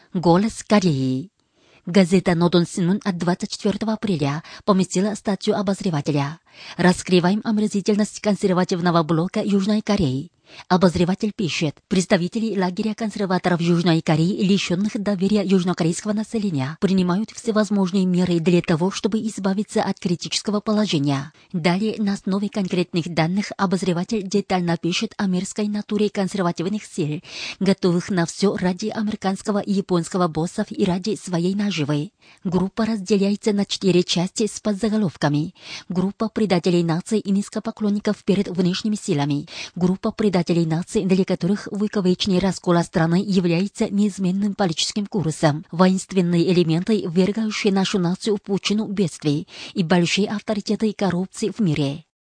Голос Кореи. Газета «Нодон Синмун» от 24 апреля поместила статью обозревателя. Раскрываем омерзительность консервативного блока Южной Кореи. Обозреватель пишет: представители лагеря консерваторов Южной Кореи, лишенных доверия южнокорейского населения, принимают всевозможные меры для того, чтобы избавиться от критического положения. Далее, на основе конкретных данных, обозреватель детально пишет о мерзкой натуре консервативных сил, готовых на все ради американского и японского боссов и ради своей наживы. Группа разделяется на 4 части с подзаголовками: группа предателей нации и низкопоклонников перед внешними силами, группа предателей наций, для которых выковечный раскол страны является неизменным политическим курсом, воинственные элементы, ввергающие нашу нацию в пучину бедствий, и большие авторитеты коррупции в мире.